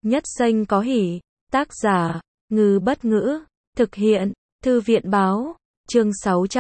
Nhất Xanh có hỉ. Tác giả, Ngư Bất Ngữ. Thực hiện, Thư viện Báo. Chương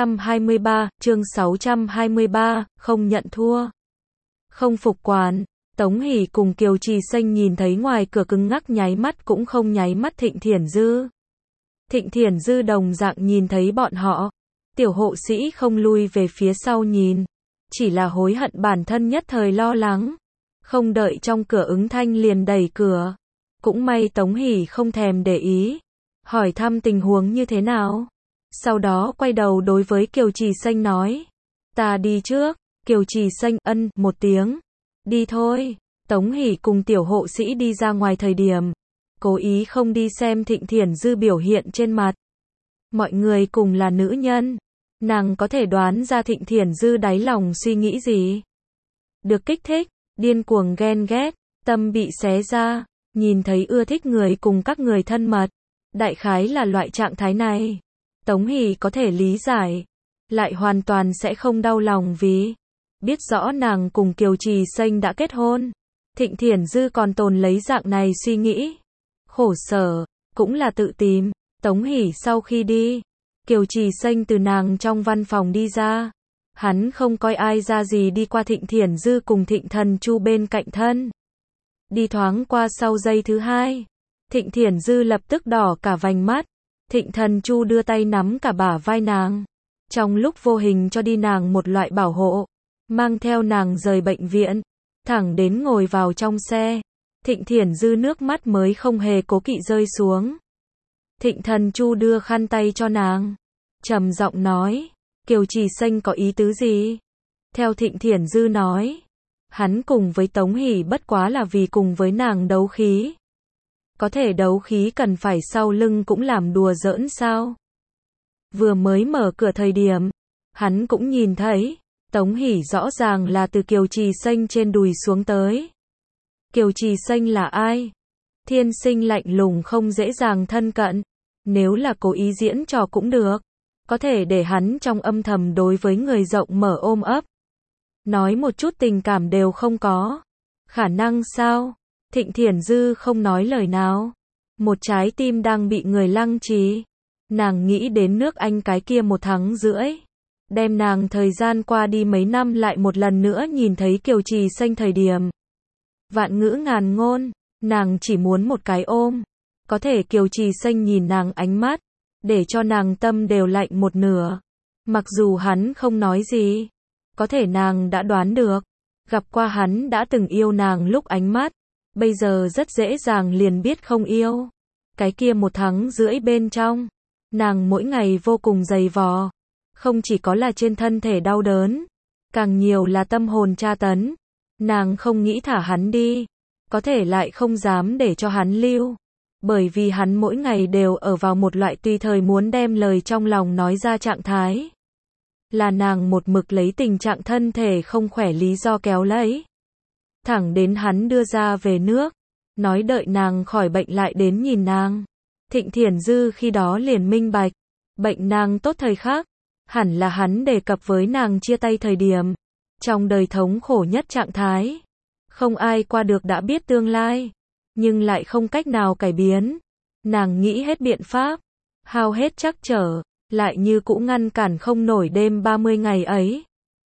623, không nhận thua. Không phục quản. Tống Hỷ cùng Kiều Trì Xanh nhìn thấy ngoài cửa cứng ngắc nháy mắt cũng không nháy mắt Thịnh Thiển Dư. Thịnh Thiển Dư đồng dạng nhìn thấy bọn họ. Tiểu hộ sĩ không lui về phía sau nhìn. Chỉ là hối hận bản thân nhất thời lo lắng. Không đợi trong cửa ứng thanh liền đẩy cửa. Cũng may Tống Hỷ không thèm để ý. Hỏi thăm tình huống như thế nào. Sau đó quay đầu đối với Kiều Trì Xanh nói. Ta đi trước. Kiều Trì Xanh ân một tiếng. Đi thôi. Tống Hỷ cùng tiểu hộ sĩ đi ra ngoài thời điểm. Cố ý không đi xem Thịnh Thiển Dư biểu hiện trên mặt. Mọi người cùng là nữ nhân. Nàng có thể đoán ra Thịnh Thiển Dư đáy lòng suy nghĩ gì. Được kích thích, điên cuồng ghen ghét, tâm bị xé ra, nhìn thấy ưa thích người cùng các người thân mật. Đại khái là loại trạng thái này. Tống Hỷ có thể lý giải. Lại hoàn toàn sẽ không đau lòng vì biết rõ nàng cùng Kiều Trì Xanh đã kết hôn. Thịnh Thiển Dư còn tồn lấy dạng này suy nghĩ. Khổ sở, cũng là tự tìm. Tống Hỷ sau khi đi, Kiều Trì Xanh từ nàng trong văn phòng đi ra. Hắn không coi ai ra gì đi qua Thịnh Thiển Dư cùng Thịnh Thần Chu bên cạnh thân. Đi thoáng qua sau giây thứ hai. Thịnh Thiển Dư lập tức đỏ cả vành mắt. Thịnh Thần Chu đưa tay nắm cả bả vai nàng. Trong lúc vô hình cho đi nàng một loại bảo hộ. Mang theo nàng rời bệnh viện. Thẳng đến ngồi vào trong xe. Thịnh Thiển Dư nước mắt mới không hề cố kỵ rơi xuống. Thịnh Thần Chu đưa khăn tay cho nàng. Trầm giọng nói. Kiều Trì Xanh có ý tứ gì? Theo Thịnh Thiển Dư nói. Hắn cùng với Tống Hỷ bất quá là vì cùng với nàng đấu khí. Có thể đấu khí cần phải sau lưng cũng làm đùa giỡn sao? Vừa mới mở cửa thời điểm. Hắn cũng nhìn thấy. Tống Hỷ rõ ràng là từ Kiều Trì Xanh trên đùi xuống tới. Kiều Trì Xanh là ai? Thiên sinh lạnh lùng không dễ dàng thân cận. Nếu là cố ý diễn trò cũng được. Có thể để hắn trong âm thầm đối với người rộng mở ôm ấp. Nói một chút tình cảm đều không có. Khả năng sao? Thịnh Thiển Dư không nói lời nào. Một trái tim đang bị người lăng trì. Nàng nghĩ đến nước Anh cái kia 1 tháng rưỡi. Đem nàng thời gian qua đi mấy năm lại một lần nữa nhìn thấy Kiều Trì Xanh thời điểm. Vạn ngữ ngàn ngôn. Nàng chỉ muốn một cái ôm. Có thể Kiều Trì Xanh nhìn nàng ánh mắt. Để cho nàng tâm đều lạnh một nửa. Mặc dù hắn không nói gì. Có thể nàng đã đoán được. Gặp qua hắn đã từng yêu nàng lúc ánh mắt. Bây giờ rất dễ dàng liền biết không yêu. Cái kia 1 tháng rưỡi bên trong. Nàng mỗi ngày vô cùng dày vò. Không chỉ có là trên thân thể đau đớn. Càng nhiều là tâm hồn tra tấn. Nàng không nghĩ thả hắn đi. Có thể lại không dám để cho hắn lưu. Bởi vì hắn mỗi ngày đều ở vào một loại tùy thời muốn đem lời trong lòng nói ra trạng thái. Là nàng một mực lấy tình trạng thân thể không khỏe lý do kéo lấy. Thẳng đến hắn đưa ra về nước. Nói đợi nàng khỏi bệnh lại đến nhìn nàng. Thịnh Thiển Dư khi đó liền minh bạch. Bệnh nàng tốt thời khác. Hẳn là hắn đề cập với nàng chia tay thời điểm. Trong đời thống khổ nhất trạng thái. Không ai qua được đã biết tương lai. Nhưng lại không cách nào cải biến. Nàng nghĩ hết biện pháp. Hao hết trắc trở. Lại như cũ ngăn cản không nổi đêm 30 ngày ấy.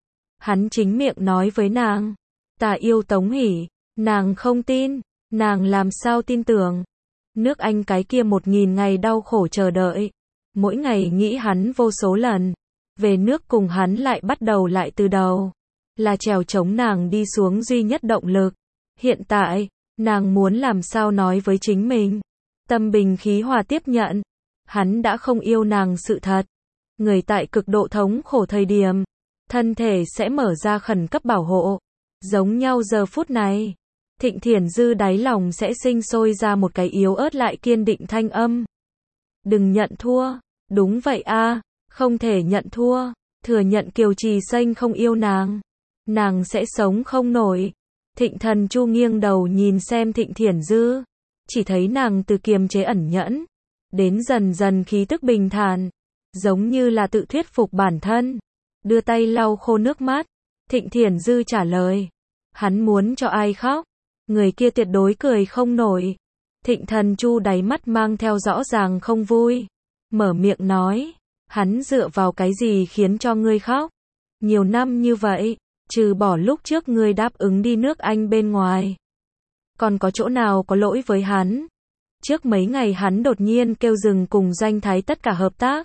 Hắn chính miệng nói với nàng. Ta yêu Tống Hỷ. Nàng không tin. Nàng làm sao tin tưởng. Nước Anh cái kia 1000 ngày đau khổ chờ đợi. Mỗi ngày nghĩ hắn vô số lần. Về nước cùng hắn lại bắt đầu lại từ đầu. Là trèo chống nàng đi xuống duy nhất động lực. Hiện tại, nàng muốn làm sao nói với chính mình. Tâm bình khí hòa tiếp nhận. Hắn đã không yêu nàng sự thật. Người tại cực độ thống khổ thời điểm. Thân thể sẽ mở ra khẩn cấp bảo hộ. Giống nhau giờ phút này. Thịnh Thiển Dư đáy lòng sẽ sinh sôi ra một cái yếu ớt lại kiên định thanh âm. Đừng nhận thua. Đúng vậy a, không thể nhận thua. Thừa nhận Kiều Trì Xanh không yêu nàng. Nàng sẽ sống không nổi. Thịnh Thần Chu nghiêng đầu nhìn xem Thịnh Thiển Dư. Chỉ thấy nàng từ kiềm chế ẩn nhẫn. Đến dần dần khí tức bình thản. Giống như là tự thuyết phục bản thân. Đưa tay lau khô nước mắt. Thịnh Thiển Dư trả lời. Hắn muốn cho ai khóc. Người kia tuyệt đối cười không nổi. Thịnh Thần Chu đáy mắt mang theo rõ ràng không vui. Mở miệng nói, hắn dựa vào cái gì khiến cho ngươi khóc? Nhiều năm như vậy, trừ bỏ lúc trước ngươi đáp ứng đi nước Anh bên ngoài. Còn có chỗ nào có lỗi với hắn? Trước mấy ngày hắn đột nhiên kêu dừng cùng Doanh Thái tất cả hợp tác.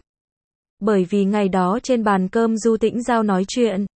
Bởi vì ngày đó trên bàn cơm Du Tĩnh Giao nói chuyện.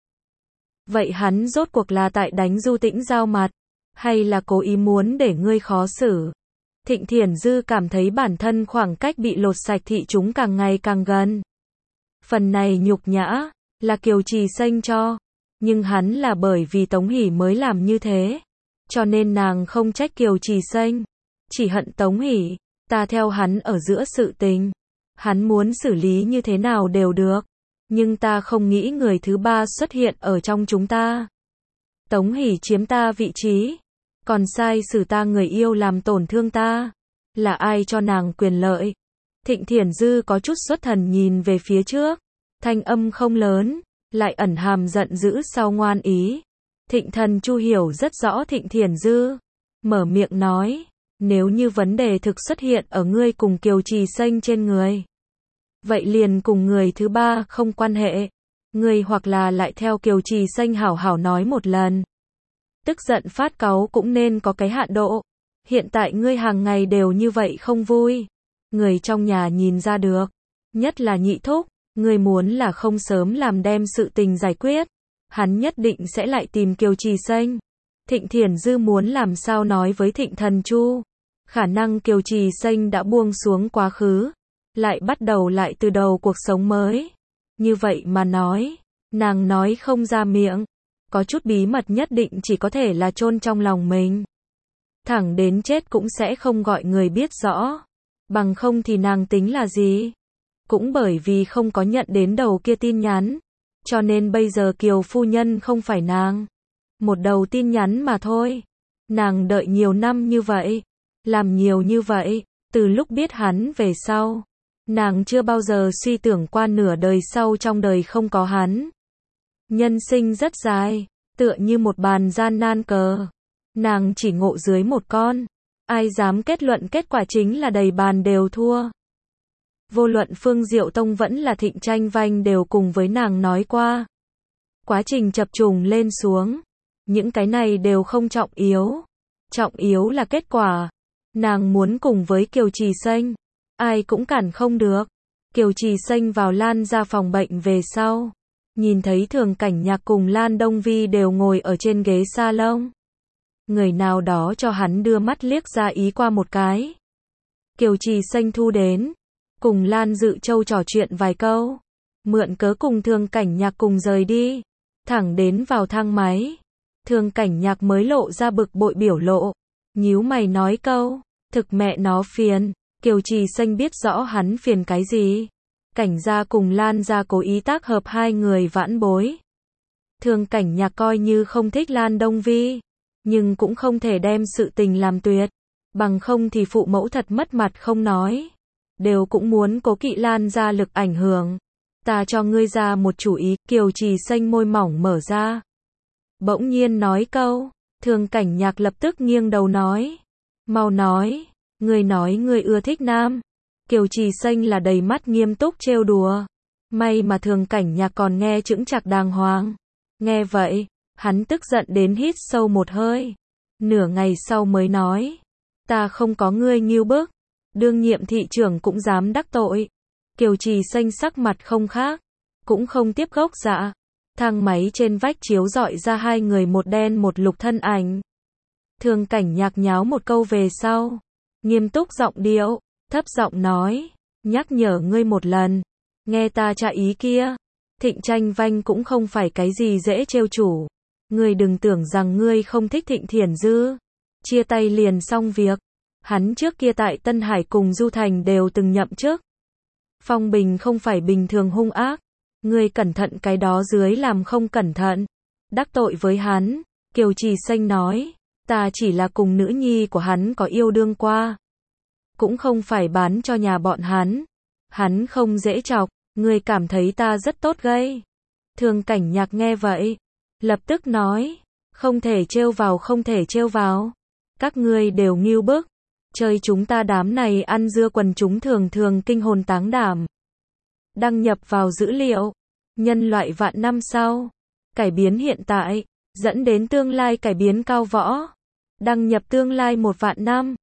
Vậy hắn rốt cuộc là tại đánh Du Tĩnh Giao mặt, hay là cố ý muốn để ngươi khó xử? Thịnh Thiển Dư cảm thấy bản thân khoảng cách bị lột sạch thị chúng càng ngày càng gần. Phần này nhục nhã, là Kiều Trì Xanh cho. Nhưng hắn là bởi vì Tống Hỷ mới làm như thế. Cho nên nàng không trách Kiều Trì Xanh. Chỉ hận Tống Hỷ, ta theo hắn ở giữa sự tình. Hắn muốn xử lý như thế nào đều được. Nhưng ta không nghĩ người thứ ba xuất hiện ở trong chúng ta. Tống Hỷ chiếm ta vị trí. Còn sai xử ta người yêu làm tổn thương ta. Là ai cho nàng quyền lợi? Thịnh Thiển Dư có chút xuất thần nhìn về phía trước. Thanh âm không lớn, lại ẩn hàm giận dữ sau ngoan ý. Thịnh Thần Chu hiểu rất rõ Thịnh Thiển Dư. Mở miệng nói, nếu như vấn đề thực xuất hiện ở ngươi cùng Kiều Trì Xanh trên người. Vậy liền cùng người thứ ba không quan hệ. Ngươi hoặc là lại theo Kiều Trì Xanh hảo hảo nói một lần. Tức giận phát cáu cũng nên có cái hạn độ. Hiện tại ngươi hàng ngày đều như vậy không vui. Người trong nhà nhìn ra được. Nhất là nhị thúc, ngươi muốn là không sớm làm đem sự tình giải quyết. Hắn nhất định sẽ lại tìm Kiều Trì Xanh. Thịnh Thiển Dư muốn làm sao nói với Thịnh Thần Chu. Khả năng Kiều Trì Xanh đã buông xuống quá khứ. Lại bắt đầu lại từ đầu cuộc sống mới. Như vậy mà nói, nàng nói không ra miệng. Có chút bí mật nhất định chỉ có thể là chôn trong lòng mình. Thẳng đến chết cũng sẽ không gọi người biết rõ. Bằng không thì nàng tính là gì? Cũng bởi vì không có nhận đến đầu kia tin nhắn. Cho nên bây giờ Kiều phu nhân không phải nàng. Một đầu tin nhắn mà thôi. Nàng đợi nhiều năm như vậy. Làm nhiều như vậy. Từ lúc biết hắn về sau. Nàng chưa bao giờ suy tưởng qua nửa đời sau trong đời không có hắn. Nhân sinh rất dài. Tựa như một bàn gian nan cờ. Nàng chỉ ngộ dưới một con. Ai dám kết luận kết quả chính là đầy bàn đều thua. Vô luận Phương Diệu Tông vẫn là Thịnh Tranh Vanh đều cùng với nàng nói qua. Quá trình chập trùng lên xuống. Những cái này đều không trọng yếu. Trọng yếu là kết quả. Nàng muốn cùng với Kiều Trì Xanh. Ai cũng cản không được. Kiều Trì Xanh vào Lan ra phòng bệnh về sau. Nhìn thấy Thường Cảnh Nhạc cùng Lan Đông Vi đều ngồi ở trên ghế salon. Người nào đó cho hắn đưa mắt liếc ra ý qua một cái. Kiều Trì Xanh thu đến. Cùng Lan Dự Châu trò chuyện vài câu. Mượn cớ cùng Thường Cảnh Nhạc cùng rời đi. Thẳng đến vào thang máy. Thường Cảnh Nhạc mới lộ ra bực bội biểu lộ. Nhíu mày nói câu. Thực mẹ nó phiền. Kiều Trì Xanh biết rõ hắn phiền cái gì. Cảnh gia cùng Lan gia cố ý tác hợp hai người vãn bối. Thường Cảnh Nhạc coi như không thích Lan Đông Vi. Nhưng cũng không thể đem sự tình làm tuyệt. Bằng không thì phụ mẫu thật mất mặt không nói. Đều cũng muốn cố kỵ Lan gia lực ảnh hưởng. Ta cho ngươi ra một chủ ý. Kiều Trì Xanh môi mỏng mở ra. Bỗng nhiên nói câu. Thường Cảnh Nhạc lập tức nghiêng đầu nói. Mau nói. Ngươi nói ngươi ưa thích nam. Kiều Trì Xanh là đầy mắt nghiêm túc trêu đùa. May mà Thường Cảnh Nhạc còn nghe chững chạc đàng hoàng. Nghe vậy, hắn tức giận đến hít sâu một hơi. Nửa ngày sau mới nói. Ta không có ngươi nghêu bức. Đương nhiệm thị trưởng cũng dám đắc tội. Kiều Trì Xanh sắc mặt không khác. Cũng không tiếp gốc dạ. Thang máy trên vách chiếu rọi ra hai người một đen một lục thân ảnh. Thường Cảnh Nhạc nháo một câu về sau. Nghiêm túc giọng điệu. Thấp giọng nói. Nhắc nhở ngươi một lần. Nghe ta trả ý kia. Thịnh Tranh Vanh cũng không phải cái gì dễ trêu chủ. Ngươi đừng tưởng rằng ngươi không thích Thịnh Thiển Dư. Chia tay liền xong việc. Hắn trước kia tại Tân Hải cùng Du Thành đều từng nhậm chức. Phong bình không phải bình thường hung ác. Ngươi cẩn thận cái đó dưới làm không cẩn thận. Đắc tội với hắn. Kiều Trì Xanh nói. Ta chỉ là cùng nữ nhi của hắn có yêu đương qua. Cũng không phải bán cho nhà bọn hắn. Hắn không dễ chọc. Ngươi cảm thấy ta rất tốt gây. Thường Cảnh Nhạc nghe vậy. Lập tức nói. Không thể trêu vào không thể trêu vào. Các ngươi đều nghêu bức. Chơi chúng ta đám này ăn dưa quần chúng thường thường kinh hồn táng đảm. Đăng nhập vào dữ liệu. Nhân loại vạn năm sau. Cải biến hiện tại. Dẫn đến tương lai cải biến cao võ. Đăng nhập tương lai 1 vạn năm.